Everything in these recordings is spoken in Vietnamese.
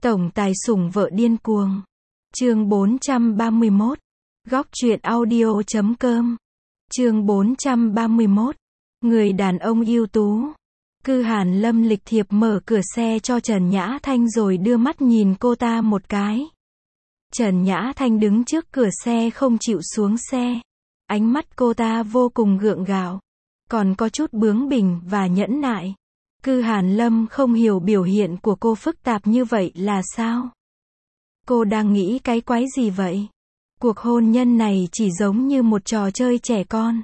Tổng tài sủng vợ điên cuồng. Chương 431. Góc truyện audio.com. Chương 431. Người đàn ông ưu tú. Cư Hàn Lâm lịch thiệp mở cửa xe cho Trần Nhã Thanh rồi đưa mắt nhìn cô ta một cái. Trần Nhã Thanh đứng trước cửa xe không chịu xuống xe. Ánh mắt cô ta vô cùng gượng gạo, còn có chút bướng bỉnh và nhẫn nại. Cư Hàn Lâm không hiểu biểu hiện của cô phức tạp như vậy là sao. Cô đang nghĩ cái quái gì vậy? Cuộc hôn nhân này chỉ giống như một trò chơi trẻ con.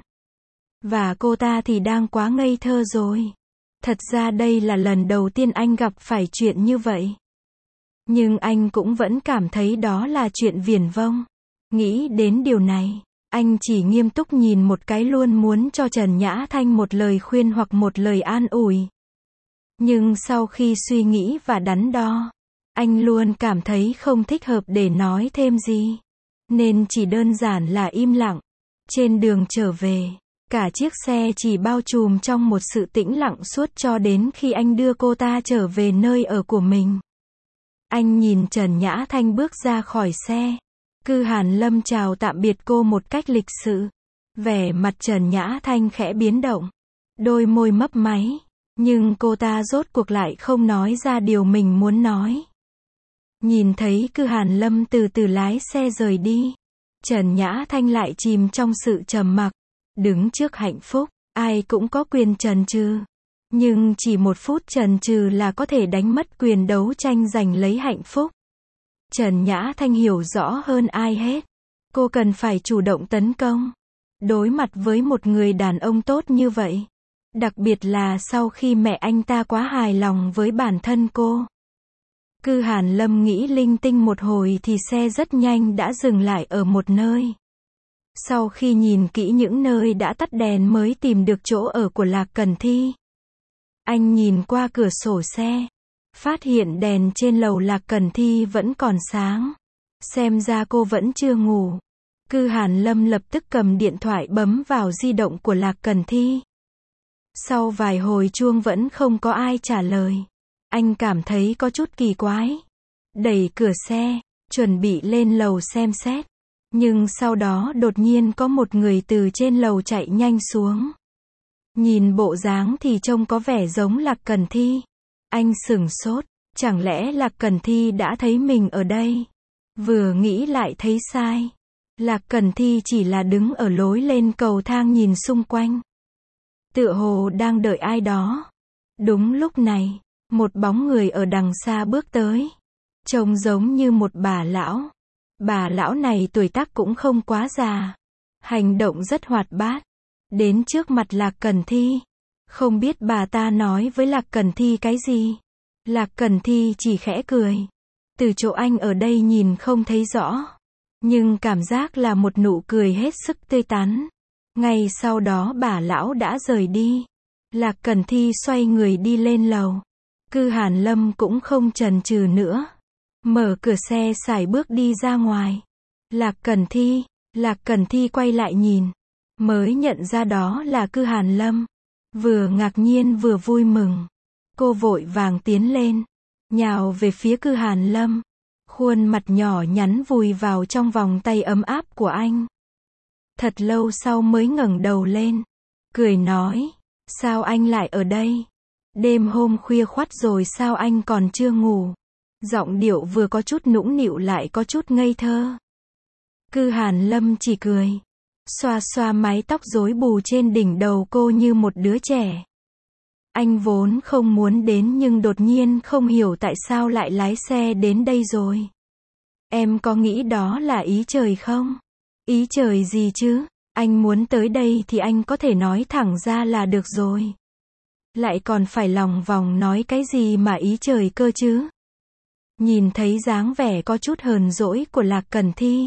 Và cô ta thì đang quá ngây thơ rồi. Thật ra đây là lần đầu tiên anh gặp phải chuyện như vậy. Nhưng anh cũng vẫn cảm thấy đó là chuyện viển vông. Nghĩ đến điều này, anh chỉ nghiêm túc nhìn một cái luôn muốn cho Trần Nhã Thanh một lời khuyên hoặc một lời an ủi. Nhưng sau khi suy nghĩ và đắn đo, anh luôn cảm thấy không thích hợp để nói thêm gì. Nên chỉ đơn giản là im lặng. Trên đường trở về, cả chiếc xe chỉ bao trùm trong một sự tĩnh lặng suốt cho đến khi anh đưa cô ta trở về nơi ở của mình. Anh nhìn Trần Nhã Thanh bước ra khỏi xe. Cư Hàn Lâm chào tạm biệt cô một cách lịch sự. Vẻ mặt Trần Nhã Thanh khẽ biến động. Đôi môi mấp máy. Nhưng cô ta rốt cuộc lại không nói ra điều mình muốn nói. Nhìn thấy Cư Hàn Lâm từ từ lái xe rời đi, Trần Nhã Thanh lại chìm trong sự trầm mặc. Đứng trước hạnh phúc, ai cũng có quyền chần chừ. Nhưng chỉ một phút chần chừ là có thể đánh mất quyền đấu tranh giành lấy hạnh phúc. Trần Nhã Thanh hiểu rõ hơn ai hết. Cô cần phải chủ động tấn công. Đối mặt với một người đàn ông tốt như vậy. Đặc biệt là sau khi mẹ anh ta quá hài lòng với bản thân cô. Cư Hàn Lâm nghĩ linh tinh một hồi thì xe rất nhanh đã dừng lại ở một nơi. Sau khi nhìn kỹ những nơi đã tắt đèn mới tìm được chỗ ở của Lạc Cần Thi. Anh nhìn qua cửa sổ xe, phát hiện đèn trên lầu Lạc Cần Thi vẫn còn sáng. Xem ra cô vẫn chưa ngủ. Cư Hàn Lâm lập tức cầm điện thoại bấm vào di động của Lạc Cần Thi. Sau vài hồi chuông vẫn không có ai trả lời. Anh cảm thấy có chút kỳ quái. Đẩy cửa xe, chuẩn bị lên lầu xem xét. Nhưng sau đó đột nhiên có một người từ trên lầu chạy nhanh xuống. Nhìn bộ dáng thì trông có vẻ giống Lạc Cần Thi. Anh sửng sốt, chẳng lẽ Lạc Cần Thi đã thấy mình ở đây? Vừa nghĩ lại thấy sai. Lạc Cần Thi chỉ là đứng ở lối lên cầu thang nhìn xung quanh. Tựa hồ đang đợi ai đó. Đúng lúc này, một bóng người ở đằng xa bước tới. Trông giống như một bà lão. Bà lão này tuổi tác cũng không quá già. Hành động rất hoạt bát. Đến trước mặt Lạc Cần Thi. Không biết bà ta nói với Lạc Cần Thi cái gì. Lạc Cần Thi chỉ khẽ cười. Từ chỗ anh ở đây nhìn không thấy rõ. Nhưng cảm giác là một nụ cười hết sức tươi tắn. Ngay sau đó bà lão đã rời đi. Lạc Cần Thi xoay người đi lên lầu. Cư Hàn Lâm cũng không chần chừ nữa. Mở cửa xe sải bước đi ra ngoài. Lạc Cần Thi quay lại nhìn. Mới nhận ra đó là Cư Hàn Lâm. Vừa ngạc nhiên vừa vui mừng. Cô vội vàng tiến lên. Nhào về phía Cư Hàn Lâm. Khuôn mặt nhỏ nhắn vùi vào trong vòng tay ấm áp của anh. Thật lâu sau mới ngẩng đầu lên. Cười nói. Sao anh lại ở đây? Đêm hôm khuya khoắt rồi sao anh còn chưa ngủ? Giọng điệu vừa có chút nũng nịu lại có chút ngây thơ. Cư Hàn Lâm chỉ cười. Xoa xoa mái tóc rối bù trên đỉnh đầu cô như một đứa trẻ. Anh vốn không muốn đến nhưng đột nhiên không hiểu tại sao lại lái xe đến đây rồi. Em có nghĩ đó là ý trời không? Ý trời gì chứ? Anh muốn tới đây thì anh có thể nói thẳng ra là được rồi. Lại còn phải lòng vòng nói cái gì mà ý trời cơ chứ? Nhìn thấy dáng vẻ có chút hờn dỗi của Lạc Cần Thi.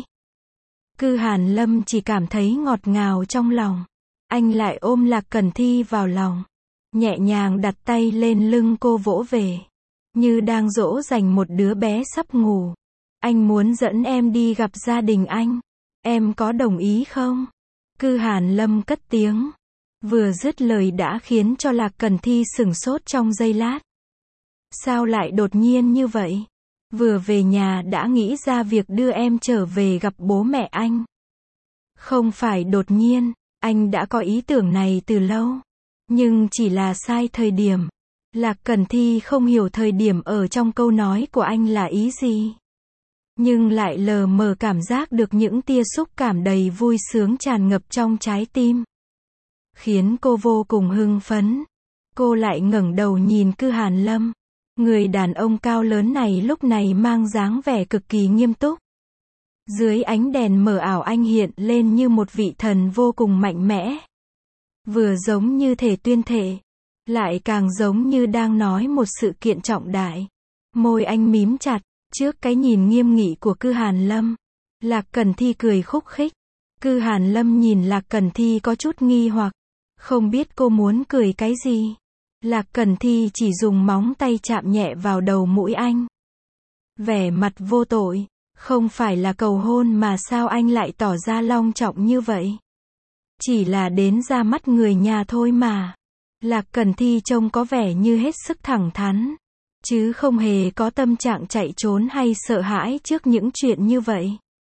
Cư Hàn Lâm chỉ cảm thấy ngọt ngào trong lòng. Anh lại ôm Lạc Cần Thi vào lòng. Nhẹ nhàng đặt tay lên lưng cô vỗ về. Như đang dỗ dành một đứa bé sắp ngủ. Anh muốn dẫn em đi gặp gia đình anh. Em có đồng ý không? Cư Hàn Lâm cất tiếng. Vừa dứt lời đã khiến cho Lạc Cần Thi sửng sốt trong giây lát. Sao lại đột nhiên như vậy? Vừa về nhà đã nghĩ ra việc đưa em trở về gặp bố mẹ anh. Không phải đột nhiên, anh đã có ý tưởng này từ lâu. Nhưng chỉ là sai thời điểm. Lạc Cẩn Thi không hiểu thời điểm ở trong câu nói của anh là ý gì. Nhưng lại lờ mờ cảm giác được những tia xúc cảm đầy vui sướng tràn ngập trong trái tim. Khiến cô vô cùng hưng phấn. Cô lại ngẩng đầu nhìn Cư Hàn Lâm. Người đàn ông cao lớn này lúc này mang dáng vẻ cực kỳ nghiêm túc. Dưới ánh đèn mờ ảo anh hiện lên như một vị thần vô cùng mạnh mẽ. Vừa giống như thể tuyên thệ, lại càng giống như đang nói một sự kiện trọng đại. Môi anh mím chặt, trước cái nhìn nghiêm nghị của Cư Hàn Lâm. Lạc Cẩn Thi cười khúc khích. Cư Hàn Lâm nhìn Lạc Cẩn Thi có chút nghi hoặc. Không biết cô muốn cười cái gì. Lạc Cẩn Thi chỉ dùng móng tay chạm nhẹ vào đầu mũi anh. Vẻ mặt vô tội. Không phải là cầu hôn mà sao anh lại tỏ ra long trọng như vậy. Chỉ là đến ra mắt người nhà thôi mà. Lạc Cẩn Thi trông có vẻ như hết sức thẳng thắn. Chứ không hề có tâm trạng chạy trốn hay sợ hãi trước những chuyện như vậy.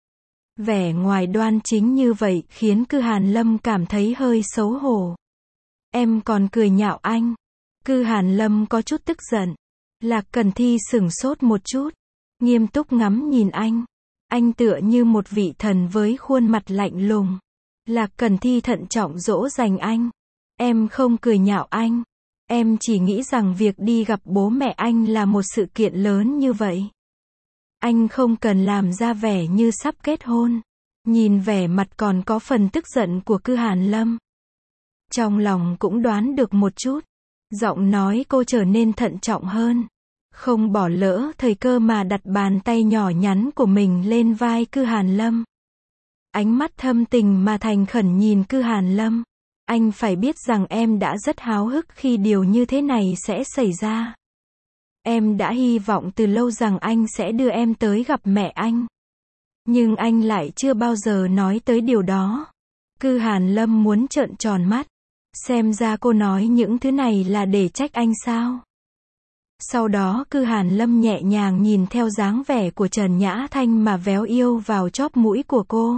Vẻ ngoài đoan chính như vậy khiến Cư Hàn Lâm cảm thấy hơi xấu hổ. Em còn cười nhạo anh. Cư Hàn Lâm có chút tức giận. Lạc Cẩn Thi sửng sốt một chút. Nghiêm túc ngắm nhìn anh. Anh tựa như một vị thần với khuôn mặt lạnh lùng. Lạc Cẩn Thi thận trọng dỗ dành anh. Em không cười nhạo anh. Em chỉ nghĩ rằng việc đi gặp bố mẹ anh là một sự kiện lớn như vậy. Anh không cần làm ra vẻ như sắp kết hôn. Nhìn vẻ mặt còn có phần tức giận của Cư Hàn Lâm. Trong lòng cũng đoán được một chút. Giọng nói cô trở nên thận trọng hơn. Không bỏ lỡ thời cơ mà đặt bàn tay nhỏ nhắn của mình lên vai Cư Hàn Lâm. Ánh mắt thâm tình mà thành khẩn nhìn Cư Hàn Lâm. Anh phải biết rằng em đã rất háo hức khi điều như thế này sẽ xảy ra. Em đã hy vọng từ lâu rằng anh sẽ đưa em tới gặp mẹ anh. Nhưng anh lại chưa bao giờ nói tới điều đó. Cư Hàn Lâm muốn trợn tròn mắt. Xem ra cô nói những thứ này là để trách anh sao? Sau đó Cư Hàn Lâm nhẹ nhàng nhìn theo dáng vẻ của Trần Nhã Thanh mà véo yêu vào chóp mũi của cô.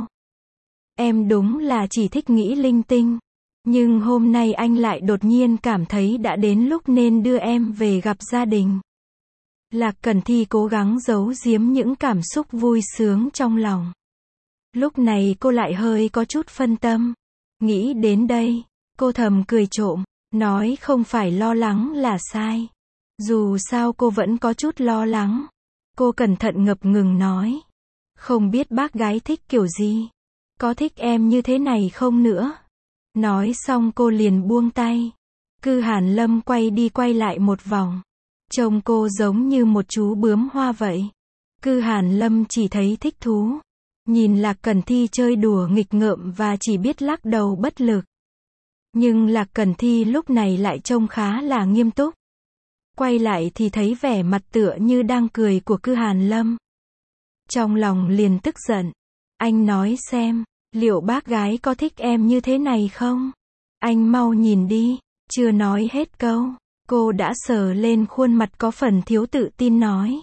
Em đúng là chỉ thích nghĩ linh tinh. Nhưng hôm nay anh lại đột nhiên cảm thấy đã đến lúc nên đưa em về gặp gia đình. Lạc Cẩn Thi cố gắng giấu giếm những cảm xúc vui sướng trong lòng. Lúc này cô lại hơi có chút phân tâm. Nghĩ đến đây, cô thầm cười trộm, nói không phải lo lắng là sai. Dù sao cô vẫn có chút lo lắng. Cô cẩn thận ngập ngừng nói. Không biết bác gái thích kiểu gì. Có thích em như thế này không nữa. Nói xong cô liền buông tay. Cư Hàn Lâm quay đi quay lại một vòng. Trông cô giống như một chú bướm hoa vậy. Cư Hàn Lâm chỉ thấy thích thú. Nhìn Lạc Cẩn Thi chơi đùa nghịch ngợm và chỉ biết lắc đầu bất lực. Nhưng Lạc Cẩn Thi lúc này lại trông khá là nghiêm túc. Quay lại thì thấy vẻ mặt tựa như đang cười của Cư Hàn Lâm. Trong lòng liền tức giận. Anh nói xem, liệu bác gái có thích em như thế này không? Anh mau nhìn đi. Chưa nói hết câu, cô đã sờ lên khuôn mặt có phần thiếu tự tin nói.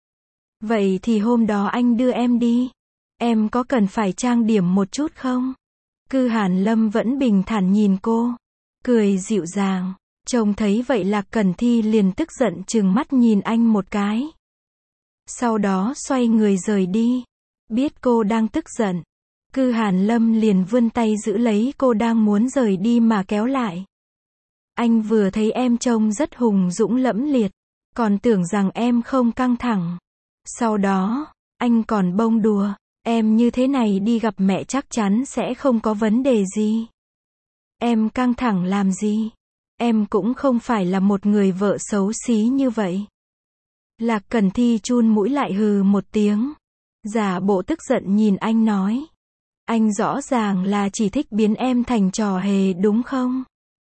Vậy thì hôm đó anh đưa em đi. Em có cần phải trang điểm một chút không? Cư Hàn Lâm vẫn bình thản nhìn cô. Cười dịu dàng. Trông thấy vậy Lạc Cẩn Thi liền tức giận trừng mắt nhìn anh một cái. Sau đó xoay người rời đi. Biết cô đang tức giận. Cư Hàn Lâm liền vươn tay giữ lấy cô đang muốn rời đi mà kéo lại. Anh vừa thấy em trông rất hùng dũng lẫm liệt. Còn tưởng rằng em không căng thẳng. Sau đó, anh còn bông đùa. Em như thế này đi gặp mẹ chắc chắn sẽ không có vấn đề gì. Em căng thẳng làm gì? Em cũng không phải là một người vợ xấu xí như vậy. Lạc Cẩn Thi chun mũi lại hừ một tiếng. Giả bộ tức giận nhìn anh nói. Anh rõ ràng là chỉ thích biến em thành trò hề đúng không?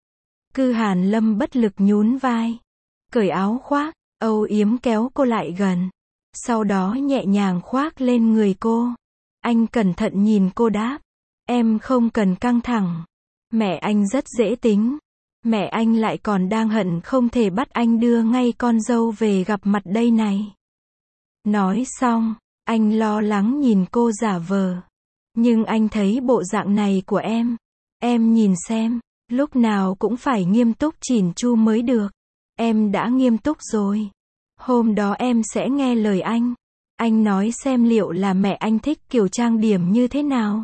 Cư Hàn Lâm bất lực nhún vai. Cởi áo khoác, âu yếm kéo cô lại gần. Sau đó nhẹ nhàng khoác lên người cô. Anh cẩn thận nhìn cô đáp. Em không cần căng thẳng. Mẹ anh rất dễ tính. Mẹ anh lại còn đang hận không thể bắt anh đưa ngay con dâu về gặp mặt đây này. Nói xong, anh lo lắng nhìn cô giả vờ. Nhưng anh thấy bộ dạng này của em nhìn xem, lúc nào cũng phải nghiêm túc chỉn chu mới được. Em đã nghiêm túc rồi. Hôm đó em sẽ nghe lời anh. Anh nói xem liệu là mẹ anh thích kiểu trang điểm như thế nào.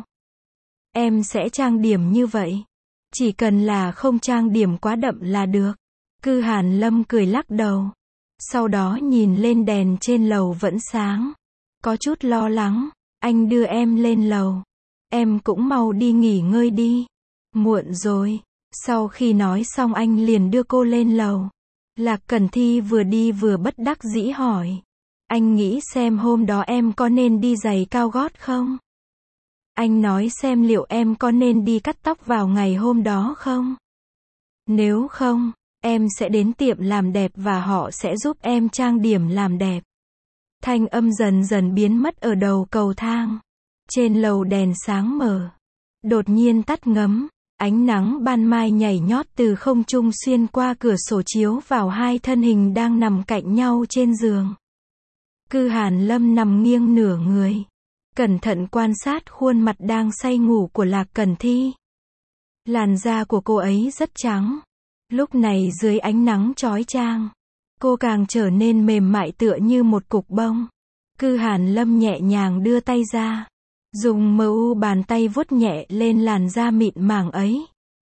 Em sẽ trang điểm như vậy. Chỉ cần là không trang điểm quá đậm là được. Cư Hàn Lâm cười lắc đầu. Sau đó nhìn lên đèn trên lầu vẫn sáng. Có chút lo lắng. Anh đưa em lên lầu. Em cũng mau đi nghỉ ngơi đi. Muộn rồi. Sau khi nói xong anh liền đưa cô lên lầu. Lạc Cẩn Thi vừa đi vừa bất đắc dĩ hỏi. Anh nghĩ xem hôm đó em có nên đi giày cao gót không? Anh nói xem liệu em có nên đi cắt tóc vào ngày hôm đó không? Nếu không, em sẽ đến tiệm làm đẹp và họ sẽ giúp em trang điểm làm đẹp. Thanh âm dần dần biến mất ở đầu cầu thang. Trên lầu đèn sáng mờ. Đột nhiên tắt ngấm. Ánh nắng ban mai nhảy nhót từ không trung xuyên qua cửa sổ chiếu vào hai thân hình đang nằm cạnh nhau trên giường. Cư Hàn Lâm nằm nghiêng nửa người. Cẩn thận quan sát khuôn mặt đang say ngủ của Lạc Cẩn Thi. Làn da của cô ấy rất trắng. Lúc này dưới ánh nắng chói chang, cô càng trở nên mềm mại tựa như một cục bông. Cư Hàn Lâm nhẹ nhàng đưa tay ra. Dùng mu bàn tay vuốt nhẹ lên làn da mịn màng ấy.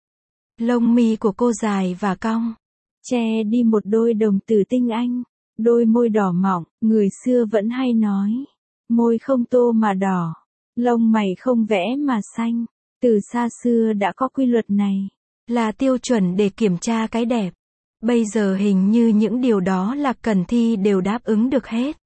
Lông mi của cô dài và cong, che đi một đôi đồng tử tinh anh. Đôi môi đỏ mọng, người xưa vẫn hay nói. Môi không tô mà đỏ, lông mày không vẽ mà xanh. Từ xa xưa đã có quy luật này, là tiêu chuẩn để kiểm tra cái đẹp. Bây giờ hình như những điều đó Lạc Cẩn Thi đều đáp ứng được hết.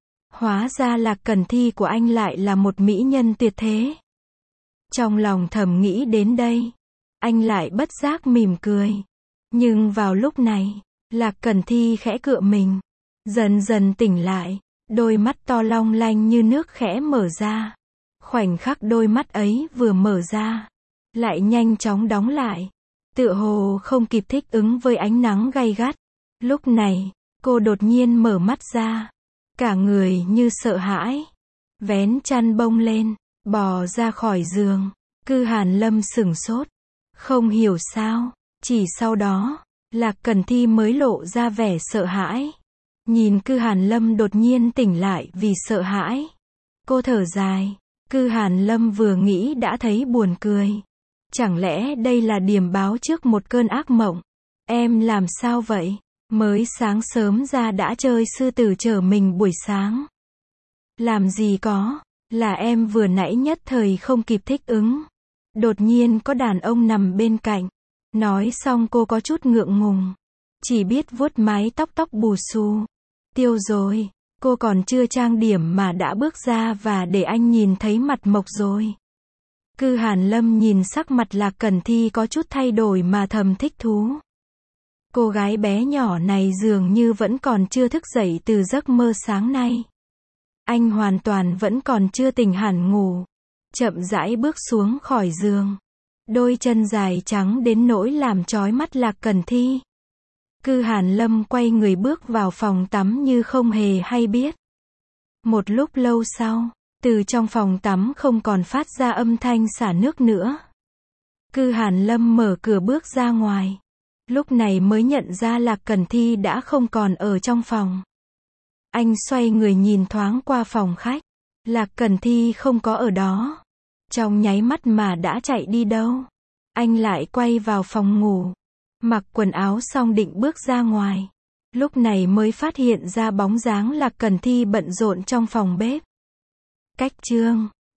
Hóa ra Lạc Cẩn Thi của anh lại là một mỹ nhân tuyệt thế. Trong lòng thầm nghĩ đến đây, anh lại bất giác mỉm cười. Nhưng vào lúc này, Lạc Cẩn Thi khẽ cựa mình, dần dần tỉnh lại, đôi mắt to long lanh như nước khẽ mở ra. Khoảnh khắc đôi mắt ấy vừa mở ra, lại nhanh chóng đóng lại, tựa hồ không kịp thích ứng với ánh nắng gay gắt. Lúc này, cô đột nhiên mở mắt ra, cả người như sợ hãi, vén chăn bông lên, bò ra khỏi giường. Cư Hàn Lâm sửng sốt, không hiểu sao, chỉ sau đó, Lạc Cẩn Thi mới lộ ra vẻ sợ hãi. Nhìn Cư Hàn Lâm đột nhiên tỉnh lại vì sợ hãi, cô thở dài. Cư Hàn Lâm vừa nghĩ đã thấy buồn cười. Chẳng lẽ đây là điềm báo trước một cơn ác mộng? Em làm sao vậy? Mới sáng sớm ra đã chơi sư tử chở mình buổi sáng. Làm gì có, là em vừa nãy nhất thời không kịp thích ứng. Đột nhiên có đàn ông nằm bên cạnh. Nói xong cô có chút ngượng ngùng, chỉ biết vuốt mái tóc bù xù. Tiêu rồi, cô còn chưa trang điểm mà đã bước ra và để anh nhìn thấy mặt mộc rồi. Cư Hàn Lâm nhìn sắc mặt Lạc Cẩn Thi có chút thay đổi mà thầm thích thú. Cô gái bé nhỏ này dường như vẫn còn chưa thức dậy từ giấc mơ sáng nay. Anh hoàn toàn vẫn còn chưa tỉnh hẳn ngủ. Chậm rãi bước xuống khỏi giường. Đôi chân dài trắng đến nỗi làm chói mắt Lạc Cẩn Thi. Cư Hàn Lâm quay người bước vào phòng tắm như không hề hay biết. Một lúc lâu sau, từ trong phòng tắm không còn phát ra âm thanh xả nước nữa. Cư Hàn Lâm mở cửa bước ra ngoài. Lúc này mới nhận ra Lạc Cẩn Thi đã không còn ở trong phòng. Anh xoay người nhìn thoáng qua phòng khách. Lạc Cẩn Thi không có ở đó. Trong nháy mắt mà đã chạy đi đâu. Anh lại quay vào phòng ngủ. Mặc quần áo xong định bước ra ngoài. Lúc này mới phát hiện ra bóng dáng Lạc Cẩn Thi bận rộn trong phòng bếp. Cách chương